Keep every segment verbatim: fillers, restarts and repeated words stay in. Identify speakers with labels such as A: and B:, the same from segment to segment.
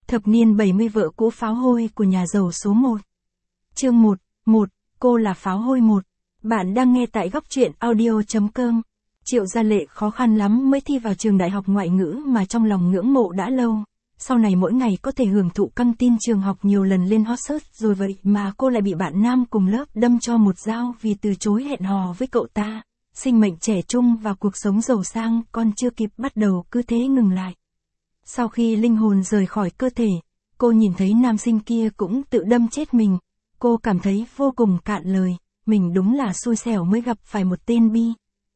A: Thập niên bảy mươi vợ cũ pháo hôi của nhà giàu số một. Chương một, một, cô là pháo hôi một. Bạn đang nghe tại góc truyện audio chấm com. Triệu Gia Lệ khó khăn lắm mới thi vào trường đại học ngoại ngữ mà trong lòng ngưỡng mộ đã lâu. Sau này mỗi ngày có thể hưởng thụ căng tin trường học nhiều lần lên hot search rồi vậy mà cô lại bị bạn nam cùng lớp đâm cho một dao vì từ chối hẹn hò với cậu ta. Sinh mệnh trẻ trung và cuộc sống giàu sang còn chưa kịp bắt đầu cứ thế ngừng lại. Sau khi linh hồn rời khỏi cơ thể, cô nhìn thấy nam sinh kia cũng tự đâm chết mình. Cô cảm thấy vô cùng cạn lời, mình đúng là xui xẻo mới gặp phải một tên bi.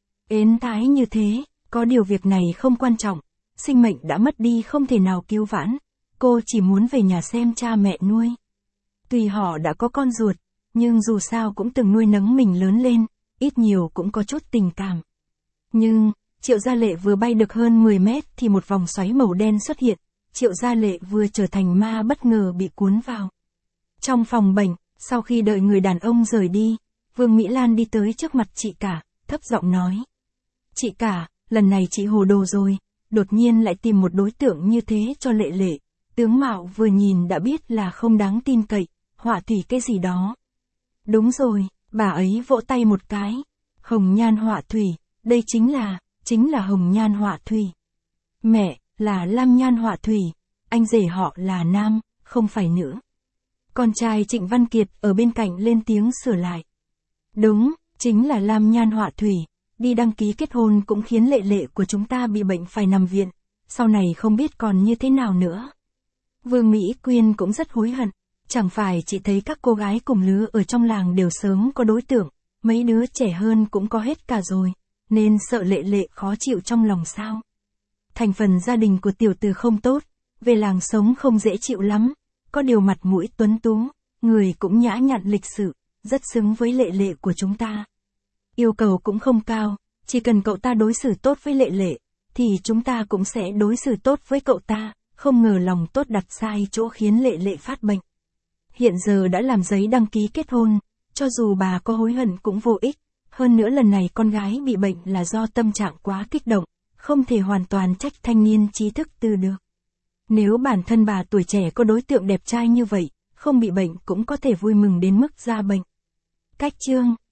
A: Ến thái như thế, có điều việc này không quan trọng. Sinh mệnh đã mất đi không thể nào cứu vãn. Cô chỉ muốn về nhà xem cha mẹ nuôi. Tuy họ đã có con ruột, nhưng dù sao cũng từng nuôi nấng mình lớn lên, ít nhiều cũng có chút tình cảm. Nhưng, Triệu Gia Lệ vừa bay được hơn mười mét thì một vòng xoáy màu đen xuất hiện. Triệu Gia Lệ vừa trở thành ma bất ngờ bị cuốn vào. Trong phòng bệnh, sau khi đợi người đàn ông rời đi, Vương Mỹ Lan đi tới trước mặt chị cả, thấp giọng nói. Chị cả, lần này chị hồ đồ rồi, đột nhiên lại tìm một đối tượng như thế cho Lệ Lệ. Tướng mạo vừa nhìn đã biết là không đáng tin cậy, họa thủy cái gì đó. Đúng rồi, bà ấy vỗ tay một cái. Hồng nhan họa thủy, đây chính là, chính là hồng nhan họa thủy. Mẹ, là lam nhan họa thủy, anh rể họ là nam, không phải nữ. Con trai Trịnh Văn Kiệt ở bên cạnh lên tiếng sửa lại. Đúng, chính là lam nhan họa thủy, đi đăng ký kết hôn cũng khiến Lệ Lệ của chúng ta bị bệnh phải nằm viện, sau này không biết còn như thế nào nữa. Vương Mỹ Quyên cũng rất hối hận, chẳng phải chị thấy các cô gái cùng lứa ở trong làng đều sớm có đối tượng, mấy đứa trẻ hơn cũng có hết cả rồi, nên sợ Lệ Lệ khó chịu trong lòng sao. Thành phần gia đình của tiểu tử không tốt, về làng sống không dễ chịu lắm, có điều mặt mũi tuấn tú, người cũng nhã nhặn lịch sự, rất xứng với Lệ Lệ của chúng ta. Yêu cầu cũng không cao, chỉ cần cậu ta đối xử tốt với Lệ Lệ, thì chúng ta cũng sẽ đối xử tốt với cậu ta, không ngờ lòng tốt đặt sai chỗ khiến Lệ Lệ phát bệnh. Hiện giờ đã làm giấy đăng ký kết hôn, cho dù bà có hối hận cũng vô ích, hơn nữa lần này con gái bị bệnh là do tâm trạng quá kích động, không thể hoàn toàn trách thanh niên trí thức tư được. Nếu bản thân bà tuổi trẻ có đối tượng đẹp trai như vậy, không bị bệnh cũng có thể vui mừng đến mức ra bệnh. Cách chương